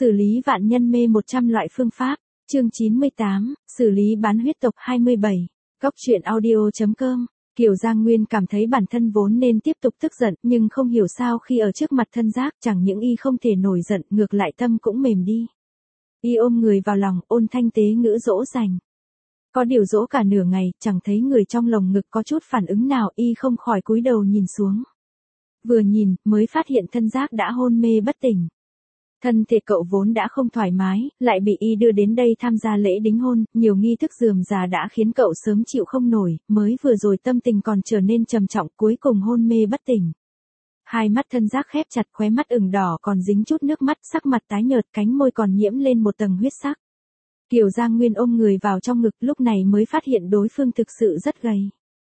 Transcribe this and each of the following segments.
Xử lý vạn nhân mê 100 loại phương pháp. Chương 98, xử lý bán huyết tộc 27. Góc truyện audio.com. Kiều Giang Nguyên cảm thấy bản thân vốn nên tiếp tục tức giận, nhưng không hiểu sao khi ở trước mặt thân giác, chẳng những y không thể nổi giận, ngược lại tâm cũng mềm đi. Y ôm người vào lòng, ôn thanh tế ngữ dỗ dành. Có điều dỗ cả nửa ngày, chẳng thấy người trong lồng ngực có chút phản ứng nào, y không khỏi cúi đầu nhìn xuống. Vừa nhìn, mới phát hiện thân giác đã hôn mê bất tỉnh. Thân thể cậu vốn đã không thoải mái, lại bị y đưa đến đây tham gia lễ đính hôn, nhiều nghi thức rườm rà đã khiến cậu sớm chịu không nổi, mới vừa rồi tâm tình còn trở nên trầm trọng, cuối cùng hôn mê bất tỉnh. Hai mắt thân giác khép chặt, khóe mắt ửng đỏ còn dính chút nước mắt, sắc mặt tái nhợt, cánh môi còn nhiễm lên một tầng huyết sắc. Kiều Giang Nguyên ôm người vào trong ngực, lúc này mới phát hiện đối phương thực sự rất gầy.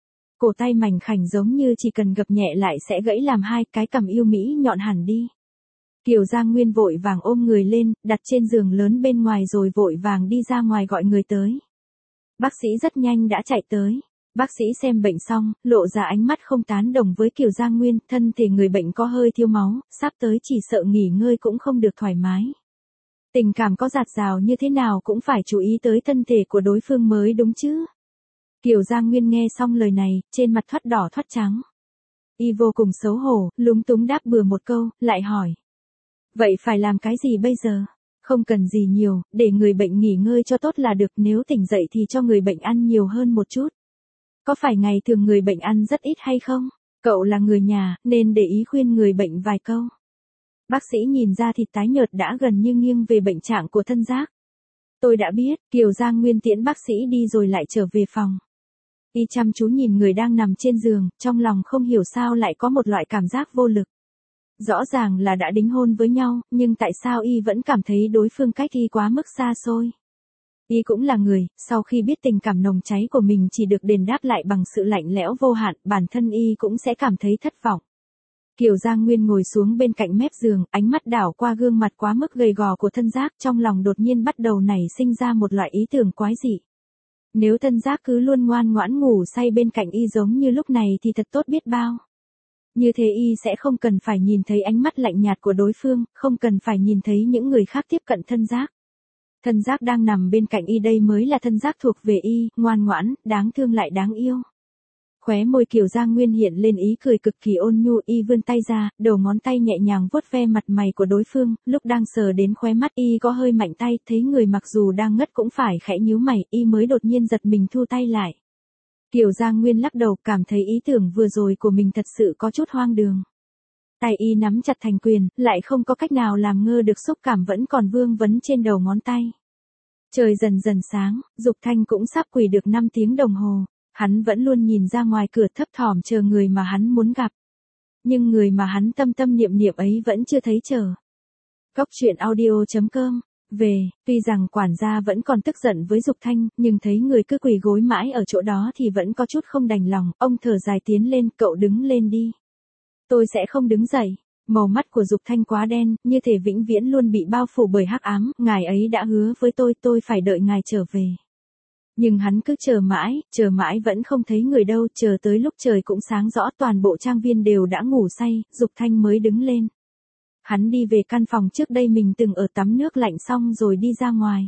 Cổ tay mảnh khảnh giống như chỉ cần gập nhẹ lại sẽ gãy làm hai, cái cằm yêu mỹ nhọn hẳn đi. Kiều Giang Nguyên vội vàng ôm người lên, đặt trên giường lớn bên ngoài rồi vội vàng đi ra ngoài gọi người tới. Bác sĩ rất nhanh đã chạy tới. Bác sĩ xem bệnh xong, lộ ra ánh mắt không tán đồng với Kiều Giang Nguyên, thân thể người bệnh có hơi thiếu máu, sắp tới chỉ sợ nghỉ ngơi cũng không được thoải mái. Tình cảm có dạt dào như thế nào cũng phải chú ý tới thân thể của đối phương mới đúng chứ. Kiều Giang Nguyên nghe xong lời này, trên mặt thoát đỏ thoát trắng. Y vô cùng xấu hổ, lúng túng đáp bừa một câu, lại hỏi. Vậy phải làm cái gì bây giờ? Không cần gì nhiều, để người bệnh nghỉ ngơi cho tốt là được, nếu tỉnh dậy thì cho người bệnh ăn nhiều hơn một chút. Có phải ngày thường người bệnh ăn rất ít hay không? Cậu là người nhà, nên để ý khuyên người bệnh vài câu. Bác sĩ nhìn ra thịt tái nhợt đã gần như nghiêng về bệnh trạng của thân giác. Tôi đã biết, Kiều Giang Nguyên tiễn bác sĩ đi rồi lại trở về phòng. Y chăm chú nhìn người đang nằm trên giường, trong lòng không hiểu sao lại có một loại cảm giác vô lực. Rõ ràng là đã đính hôn với nhau, nhưng tại sao y vẫn cảm thấy đối phương cách y quá mức xa xôi. Y cũng là người, sau khi biết tình cảm nồng cháy của mình chỉ được đền đáp lại bằng sự lạnh lẽo vô hạn, bản thân y cũng sẽ cảm thấy thất vọng. Kiều Giang Nguyên ngồi xuống bên cạnh mép giường, ánh mắt đảo qua gương mặt quá mức gầy gò của thân giác, trong lòng đột nhiên bắt đầu nảy sinh ra một loại ý tưởng quái dị. Nếu thân giác cứ luôn ngoan ngoãn ngủ say bên cạnh y giống như lúc này thì thật tốt biết bao. Như thế y sẽ không cần phải nhìn thấy ánh mắt lạnh nhạt của đối phương, không cần phải nhìn thấy những người khác tiếp cận thân giác. Thân giác đang nằm bên cạnh y đây mới là thân giác thuộc về y, ngoan ngoãn, đáng thương lại đáng yêu. Khóe môi Kiều Giang Nguyên hiện lên ý cười cực kỳ ôn nhu, y vươn tay ra, đầu ngón tay nhẹ nhàng vuốt ve mặt mày của đối phương, lúc đang sờ đến khóe mắt y có hơi mạnh tay, thấy người mặc dù đang ngất cũng phải khẽ nhíu mày, y mới đột nhiên giật mình thu tay lại. Kiều Giang Nguyên lắc đầu, cảm thấy ý tưởng vừa rồi của mình thật sự có chút hoang đường. Tay y nắm chặt thành quyền, lại không có cách nào làm ngơ được xúc cảm vẫn còn vương vấn trên đầu ngón tay. Trời dần dần sáng, Dục Thanh cũng sắp quỳ được 5 tiếng đồng hồ. Hắn vẫn luôn nhìn ra ngoài cửa thấp thỏm chờ người mà hắn muốn gặp. Nhưng người mà hắn tâm tâm niệm niệm ấy vẫn chưa thấy chờ. Góc truyện audio.com. Về, tuy rằng quản gia vẫn còn tức giận với Dục Thanh, nhưng thấy người cứ quỳ gối mãi ở chỗ đó thì vẫn có chút không đành lòng, ông thở dài tiến lên, cậu đứng lên đi. Tôi sẽ không đứng dậy. Màu mắt của Dục Thanh quá đen, như thể vĩnh viễn luôn bị bao phủ bởi hắc ám, ngài ấy đã hứa với tôi phải đợi ngài trở về. Nhưng hắn cứ chờ mãi vẫn không thấy người đâu, chờ tới lúc trời cũng sáng rõ toàn bộ trang viên đều đã ngủ say, Dục Thanh mới đứng lên. Hắn đi về căn phòng trước đây mình từng ở tắm nước lạnh xong rồi đi ra ngoài.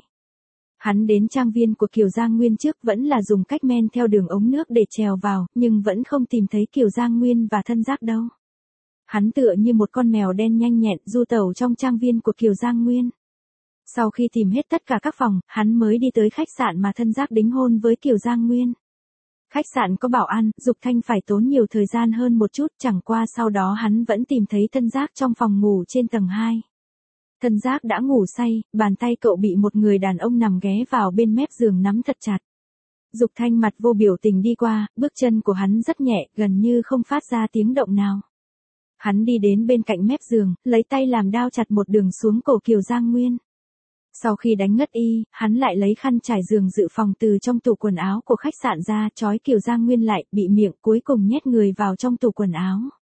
Hắn đến trang viên của Kiều Giang Nguyên trước vẫn là dùng cách men theo đường ống nước để trèo vào, nhưng vẫn không tìm thấy Kiều Giang Nguyên và thân giác đâu. Hắn tựa như một con mèo đen nhanh nhẹn du tẩu trong trang viên của Kiều Giang Nguyên. Sau khi tìm hết tất cả các phòng, hắn mới đi tới khách sạn mà thân giác đính hôn với Kiều Giang Nguyên. Khách sạn có bảo an, Dục Thanh phải tốn nhiều thời gian hơn một chút, chẳng qua sau đó hắn vẫn tìm thấy thân giác trong phòng ngủ trên tầng 2. Thân giác đã ngủ say, bàn tay cậu bị một người đàn ông nằm ghé vào bên mép giường nắm thật chặt. Dục Thanh mặt vô biểu tình đi qua, bước chân của hắn rất nhẹ, gần như không phát ra tiếng động nào. Hắn đi đến bên cạnh mép giường, lấy tay làm đao chặt một đường xuống cổ Kiều Giang Nguyên. Sau khi đánh ngất y, hắn lại lấy khăn trải giường dự phòng từ trong tủ quần áo của khách sạn ra, trói Kiều Giang Nguyên lại, bị miệng, cuối cùng nhét người vào trong tủ quần áo.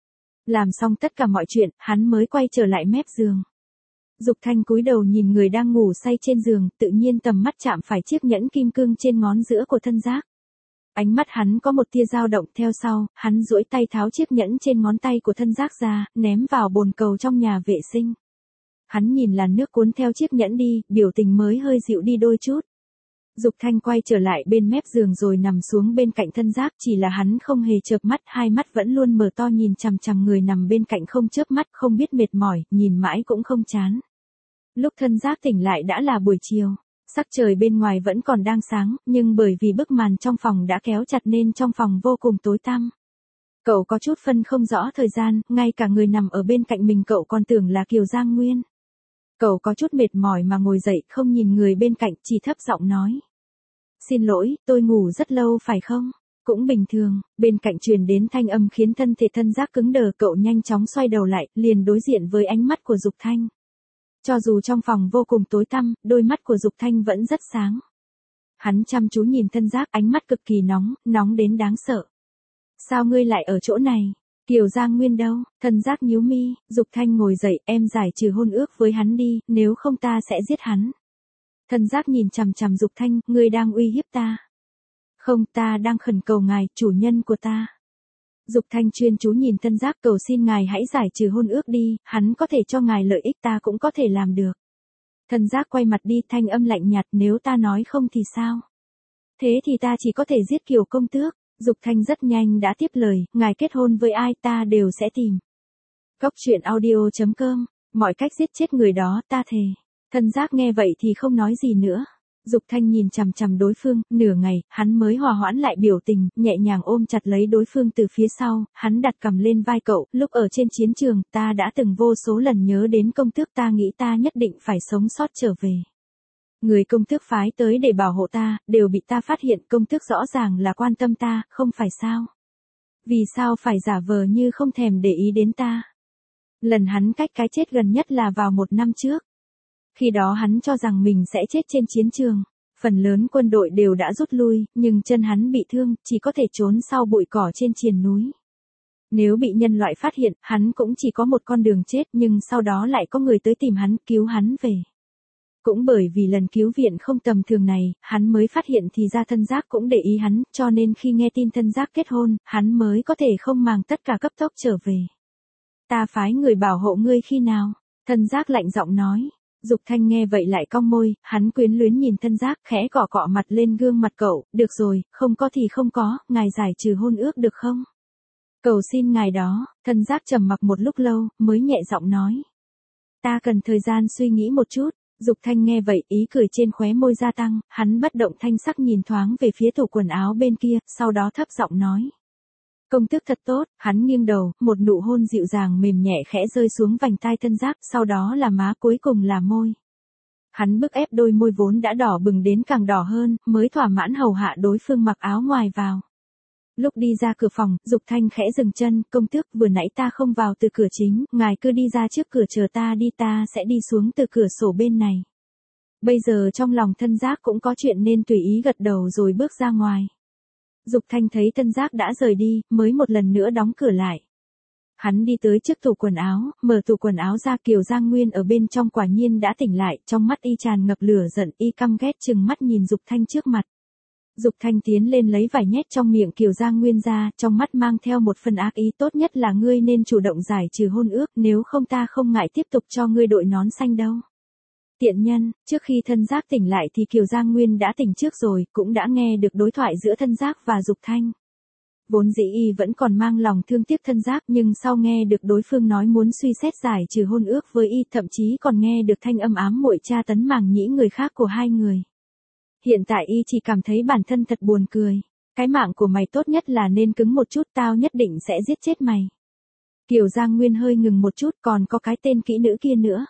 Làm xong tất cả mọi chuyện, hắn mới quay trở lại mép giường. Dục Thanh cúi đầu nhìn người đang ngủ say trên giường, tự nhiên tầm mắt chạm phải chiếc nhẫn kim cương trên ngón giữa của thân giác. Ánh mắt hắn có một tia dao động, theo sau, hắn duỗi tay tháo chiếc nhẫn trên ngón tay của thân giác ra, ném vào bồn cầu trong nhà vệ sinh. Hắn nhìn làn nước cuốn theo chiếc nhẫn đi, biểu tình mới hơi dịu đi đôi chút. Dục Thanh quay trở lại bên mép giường rồi nằm xuống bên cạnh thân giác, chỉ là hắn không hề chợp mắt, hai mắt vẫn luôn mở to nhìn chằm chằm người nằm bên cạnh không chớp mắt, không biết mệt mỏi, nhìn mãi cũng không chán. Lúc thân giác tỉnh lại đã là buổi chiều, sắc trời bên ngoài vẫn còn đang sáng, nhưng bởi vì bức màn trong phòng đã kéo chặt nên trong phòng vô cùng tối tăm. Cậu có chút phân không rõ thời gian, ngay cả người nằm ở bên cạnh mình cậu còn tưởng là Kiều Giang Nguyên. Cậu có chút mệt mỏi mà ngồi dậy, không nhìn người bên cạnh, chỉ thấp giọng nói. Xin lỗi, tôi ngủ rất lâu phải không? Cũng bình thường, bên cạnh truyền đến thanh âm khiến thân thể thân giác cứng đờ, cậu nhanh chóng xoay đầu lại, liền đối diện với ánh mắt của Dục Thanh. Cho dù trong phòng vô cùng tối tăm, đôi mắt của Dục Thanh vẫn rất sáng. Hắn chăm chú nhìn thân giác, ánh mắt cực kỳ nóng, nóng đến đáng sợ. Sao ngươi lại ở chỗ này? Kiều Giang Nguyên đâu? Thân giác nhíu mi, Dục Thanh ngồi dậy, em giải trừ hôn ước với hắn đi, nếu không ta sẽ giết hắn. Thân giác nhìn chằm chằm Dục Thanh, ngươi đang uy hiếp ta. Không, ta đang khẩn cầu ngài, chủ nhân của ta. Dục Thanh chuyên chú nhìn thân giác, cầu xin ngài hãy giải trừ hôn ước đi, hắn có thể cho ngài lợi ích, ta cũng có thể làm được. Thân giác quay mặt đi, thanh âm lạnh nhạt, nếu ta nói không thì sao? Thế thì ta chỉ có thể giết Kiều công tước. Dục Thanh rất nhanh đã tiếp lời, ngài kết hôn với ai ta đều sẽ tìm. Cốc truyện audio.com, mọi cách giết chết người đó, ta thề. Thân giác nghe vậy thì không nói gì nữa. Dục Thanh nhìn chằm chằm đối phương, nửa ngày, hắn mới hòa hoãn lại biểu tình, nhẹ nhàng ôm chặt lấy đối phương từ phía sau, hắn đặt cằm lên vai cậu, lúc ở trên chiến trường, ta đã từng vô số lần nhớ đến công tước, ta nghĩ ta nhất định phải sống sót trở về. Người công tước phái tới để bảo hộ ta, đều bị ta phát hiện, công tước rõ ràng là quan tâm ta, không phải sao? Vì sao phải giả vờ như không thèm để ý đến ta? Lần hắn cách cái chết gần nhất là vào 1 năm trước. Khi đó hắn cho rằng mình sẽ chết trên chiến trường. Phần lớn quân đội đều đã rút lui, nhưng chân hắn bị thương, chỉ có thể trốn sau bụi cỏ trên triền núi. Nếu bị nhân loại phát hiện, hắn cũng chỉ có một con đường chết, nhưng sau đó lại có người tới tìm hắn, cứu hắn về. Cũng bởi vì lần cứu viện không tầm thường này, hắn mới phát hiện thì ra thân giác cũng để ý hắn, cho nên khi nghe tin thân giác kết hôn, hắn mới có thể không màng tất cả cấp tốc trở về. Ta phái người bảo hộ ngươi khi nào? Thân giác lạnh giọng nói. Dục Thanh nghe vậy lại cong môi, hắn quyến luyến nhìn thân giác, khẽ cọ cọ mặt lên gương mặt cậu, được rồi, không có thì không có, ngài giải trừ hôn ước được không? Cầu xin ngài đó, thân giác trầm mặc một lúc lâu, mới nhẹ giọng nói. Ta cần thời gian suy nghĩ một chút. Dục Thanh nghe vậy, ý cười trên khóe môi gia tăng, hắn bất động thanh sắc nhìn thoáng về phía tủ quần áo bên kia, sau đó thấp giọng nói. Công tước thật tốt, hắn nghiêng đầu, một nụ hôn dịu dàng mềm nhẹ khẽ rơi xuống vành tai thân giác, sau đó là má, cuối cùng là môi. Hắn bức ép đôi môi vốn đã đỏ bừng đến càng đỏ hơn, mới thỏa mãn hầu hạ đối phương mặc áo ngoài vào. Lúc đi ra cửa phòng, Dục Thanh khẽ dừng chân, công tước, vừa nãy ta không vào từ cửa chính, ngài cứ đi ra trước cửa chờ ta đi, ta sẽ đi xuống từ cửa sổ bên này. Bây giờ trong lòng thân giác cũng có chuyện nên tùy ý gật đầu rồi bước ra ngoài. Dục Thanh thấy thân giác đã rời đi, mới một lần nữa đóng cửa lại. Hắn đi tới trước tủ quần áo, mở tủ quần áo ra, Kiều Giang Nguyên ở bên trong quả nhiên đã tỉnh lại, trong mắt y tràn ngập lửa giận, y căm ghét chừng mắt nhìn Dục Thanh trước mặt. Dục Thanh tiến lên lấy vài nhét trong miệng Kiều Giang Nguyên ra, trong mắt mang theo một phần ác ý, tốt nhất là ngươi nên chủ động giải trừ hôn ước, nếu không ta không ngại tiếp tục cho ngươi đội nón xanh đâu. Tiện nhân, trước khi thân giác tỉnh lại thì Kiều Giang Nguyên đã tỉnh trước rồi, cũng đã nghe được đối thoại giữa thân giác và Dục Thanh. Vốn dĩ y vẫn còn mang lòng thương tiếc thân giác, nhưng sau nghe được đối phương nói muốn suy xét giải trừ hôn ước với y, thậm chí còn nghe được thanh âm ám muội tra tấn màng nhĩ người khác của hai người. Hiện tại y chỉ cảm thấy bản thân thật buồn cười. Cái mạng của mày tốt nhất là nên cứng một chút, tao nhất định sẽ giết chết mày. Kiều Giang Nguyên hơi ngừng một chút, còn có cái tên kỹ nữ kia nữa.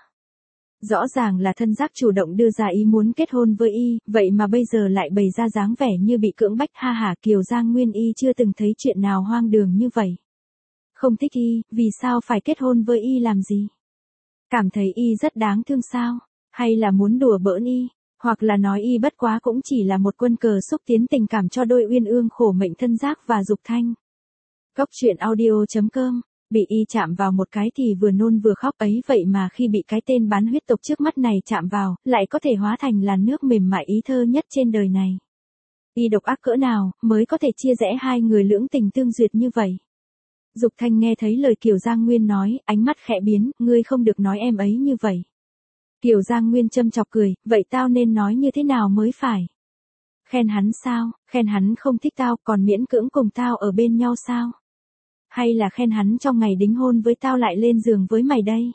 Rõ ràng là thân giác chủ động đưa ra ý muốn kết hôn với y, vậy mà bây giờ lại bày ra dáng vẻ như bị cưỡng bách, ha hả. Kiều Giang Nguyên y chưa từng thấy chuyện nào hoang đường như vậy. Không thích y, vì sao phải kết hôn với y làm gì? Cảm thấy y rất đáng thương sao? Hay là muốn đùa bỡn y? Hoặc là nói y bất quá cũng chỉ là một quân cờ xúc tiến tình cảm cho đôi uyên ương khổ mệnh thân giác và Dục Thanh. Cốc truyện audio.com, bị y chạm vào một cái thì vừa nôn vừa khóc ấy, vậy mà khi bị cái tên bán huyết tộc trước mắt này chạm vào, lại có thể hóa thành làn nước mềm mại ý thơ nhất trên đời này. Y độc ác cỡ nào, mới có thể chia rẽ hai người lưỡng tình tương duyệt như vậy. Dục Thanh nghe thấy lời Kiều Giang Nguyên nói, ánh mắt khẽ biến, ngươi không được nói em ấy như vậy. Kiều Giang Nguyên châm chọc cười, vậy tao nên nói như thế nào mới phải? Khen hắn sao, khen hắn không thích tao còn miễn cưỡng cùng tao ở bên nhau sao? Hay là khen hắn trong ngày đính hôn với tao lại lên giường với mày đây?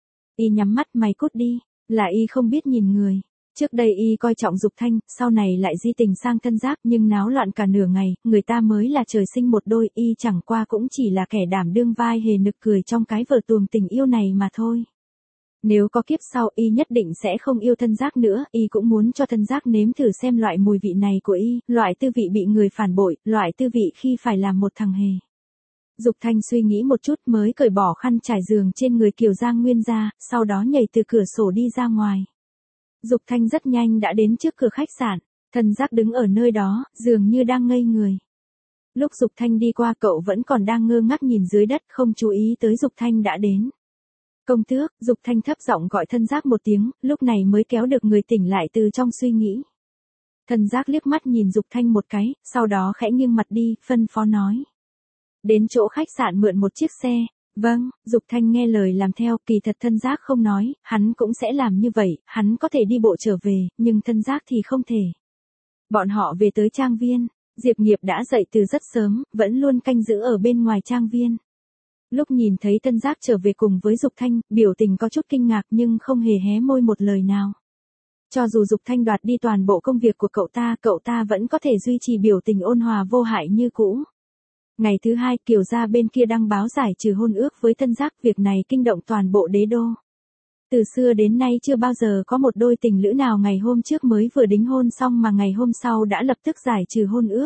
Y nhắm mắt mày cút đi, là Y không biết nhìn người. Trước đây Y coi trọng Dục Thanh, sau này lại di tình sang Tân Giác nhưng náo loạn cả nửa ngày, người ta mới là trời sinh một đôi, Y chẳng qua cũng chỉ là kẻ đảm đương vai hề nực cười trong cái vở tuồng tình yêu này mà thôi. Nếu có kiếp sau Y nhất định sẽ không yêu Tân Giác nữa, Y cũng muốn cho Tân Giác nếm thử xem loại mùi vị này của Y, loại tư vị bị người phản bội, loại tư vị khi phải làm một thằng hề. Dục Thanh suy nghĩ một chút mới cởi bỏ khăn trải giường trên người Kiều Giang Nguyên ra, sau đó nhảy từ cửa sổ đi ra ngoài. Dục Thanh rất nhanh đã đến trước cửa khách sạn, Tân Giác đứng ở nơi đó, dường như đang ngây người. Lúc Dục Thanh đi qua cậu vẫn còn đang ngơ ngác nhìn dưới đất không chú ý tới Dục Thanh đã đến. Công tước, Dục Thanh thấp giọng gọi Tân Giác một tiếng, lúc này mới kéo được người tỉnh lại từ trong suy nghĩ. Tân Giác liếc mắt nhìn Dục Thanh một cái, sau đó khẽ nghiêng mặt đi, phân phó nói. Đến chỗ khách sạn mượn một chiếc xe. Vâng, Dục Thanh nghe lời làm theo, kỳ thật Tân Giác không nói, hắn cũng sẽ làm như vậy, hắn có thể đi bộ trở về, nhưng Tân Giác thì không thể. Bọn họ về tới trang viên, Diệp Nghiệp đã dậy từ rất sớm, vẫn luôn canh giữ ở bên ngoài trang viên. Lúc nhìn thấy Tân Giác trở về cùng với Dục Thanh, biểu tình có chút kinh ngạc nhưng không hề hé môi một lời nào. Cho dù Dục Thanh đoạt đi toàn bộ công việc của cậu ta vẫn có thể duy trì biểu tình ôn hòa vô hại như cũ. Ngày thứ hai, Kiều gia bên kia đăng báo giải trừ hôn ước với Tân Giác, việc này kinh động toàn bộ đế đô. Từ xưa đến nay chưa bao giờ có một đôi tình lữ nào ngày hôm trước mới vừa đính hôn xong mà ngày hôm sau đã lập tức giải trừ hôn ước.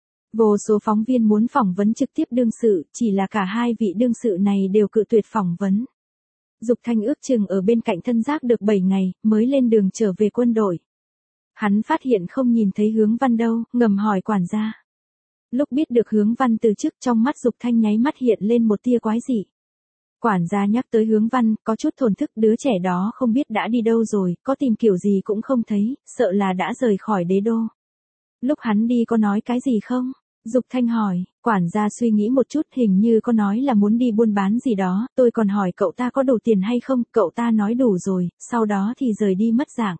Vô số phóng viên muốn phỏng vấn trực tiếp đương sự, chỉ là cả hai vị đương sự này đều cự tuyệt phỏng vấn. Dục Thanh ước chừng ở bên cạnh Tân Giác được 7 ngày, mới lên đường trở về quân đội. Hắn phát hiện không nhìn thấy Hướng Văn đâu, ngầm hỏi quản gia. Lúc biết được Hướng Văn từ chức, trong mắt Dục Thanh nháy mắt hiện lên một tia quái dị. Quản gia nhắc tới Hướng Văn, có chút thổn thức, đứa trẻ đó không biết đã đi đâu rồi, có tìm kiểu gì cũng không thấy, sợ là đã rời khỏi đế đô. Lúc hắn đi có nói cái gì không? Dục Thanh hỏi, quản gia suy nghĩ một chút, hình như có nói là muốn đi buôn bán gì đó, tôi còn hỏi cậu ta có đủ tiền hay không, cậu ta nói đủ rồi, sau đó thì rời đi mất dạng.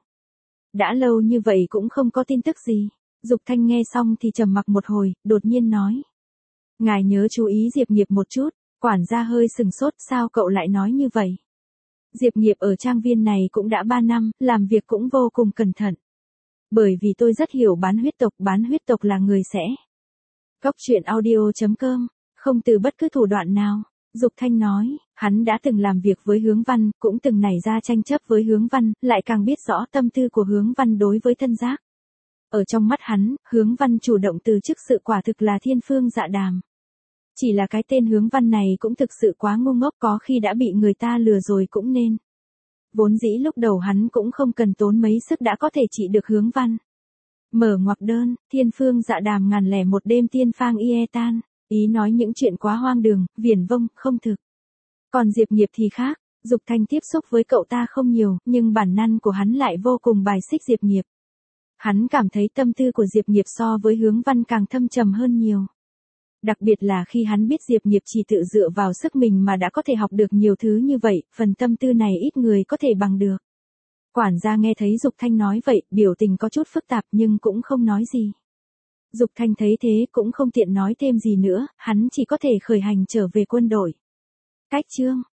Đã lâu như vậy cũng không có tin tức gì. Dục Thanh nghe xong thì trầm mặc một hồi, đột nhiên nói. Ngài nhớ chú ý Diệp Nghiệp một chút, quản gia hơi sừng sốt, sao cậu lại nói như vậy? Diệp Nghiệp ở trang viên này cũng đã 3 năm, làm việc cũng vô cùng cẩn thận. Bởi vì tôi rất hiểu bán huyết tộc là người sẽ. Góc truyện audio.com, không từ bất cứ thủ đoạn nào. Dục Thanh nói, hắn đã từng làm việc với Hướng Văn, cũng từng nảy ra tranh chấp với Hướng Văn, lại càng biết rõ tâm tư của Hướng Văn đối với Tân Giác. Ở trong mắt hắn, Hướng Văn chủ động từ chức sự quả thực là thiên phương dạ đàm. Chỉ là cái tên Hướng Văn này cũng thực sự quá ngu ngốc, có khi đã bị người ta lừa rồi cũng nên. Vốn dĩ lúc đầu hắn cũng không cần tốn mấy sức đã có thể trị được Hướng Văn. Mở ngoặc đơn, thiên phương dạ đàm 1001 đêm tiên phang ie tan, ý nói những chuyện quá hoang đường, viển vông, không thực. Còn Diệp Nghiệp thì khác, Dục Thanh tiếp xúc với cậu ta không nhiều, nhưng bản năng của hắn lại vô cùng bài xích Diệp Nghiệp. Hắn cảm thấy tâm tư của Diệp Nghiệp so với Hướng Văn càng thâm trầm hơn nhiều. Đặc biệt là khi hắn biết Diệp Nghiệp chỉ tự dựa vào sức mình mà đã có thể học được nhiều thứ như vậy, phần tâm tư này ít người có thể bằng được. Quản gia nghe thấy Dục Thanh nói vậy, biểu tình có chút phức tạp nhưng cũng không nói gì. Dục Thanh thấy thế cũng không tiện nói thêm gì nữa, hắn chỉ có thể khởi hành trở về quân đội. Cách chương